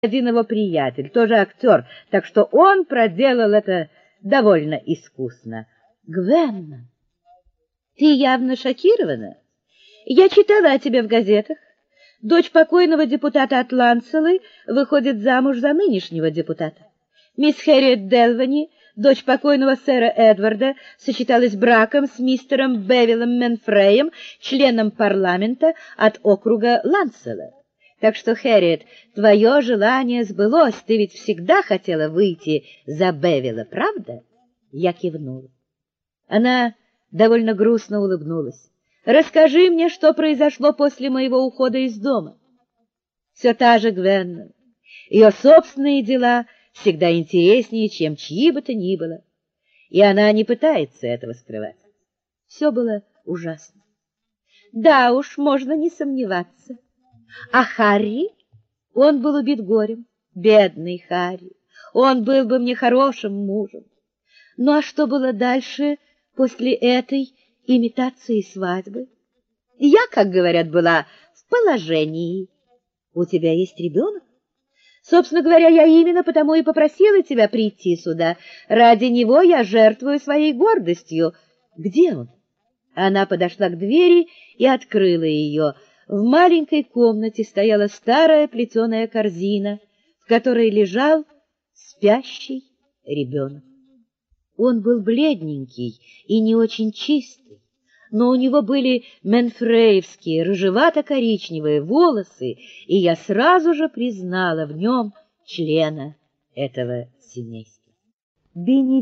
один его приятель, тоже актер, так что он проделал это довольно искусно. Гвен, ты явно шокирована. Я читала о тебе в газетах. Дочь покойного депутата от Ланцеллы выходит замуж за нынешнего депутата. Мисс Хэрриет Делвани, дочь покойного сэра Эдварда, сочеталась браком с мистером Бевиллом Менфреем, членом парламента от округа Ланцелла. Так что, Хэрриет, твое желание сбылось, ты ведь всегда хотела выйти за Бевилла, правда? Я кивнула. Она довольно грустно улыбнулась. Расскажи мне, что произошло после моего ухода из дома. Все та же Гвен. Ее собственные дела всегда интереснее, чем чьи бы то ни было. И она не пытается этого скрывать. Все было ужасно. Да уж, можно не сомневаться. А Харри? Он был убит горем. Бедный Харри. Он был бы мне хорошим мужем. Ну а что было дальше после этой имитации свадьбы? Я, как говорят, была в положении. У тебя есть ребенок? Собственно говоря, я именно потому и попросила тебя прийти сюда. Ради него я жертвую своей гордостью. Где он? Она подошла к двери и открыла ее. В маленькой комнате стояла старая плетеная корзина, в которой лежал спящий ребенок. Он был бледненький и не очень чистый, но у него были менфреевские рыжевато-коричневые волосы, и я сразу же признала в нем члена этого семейства.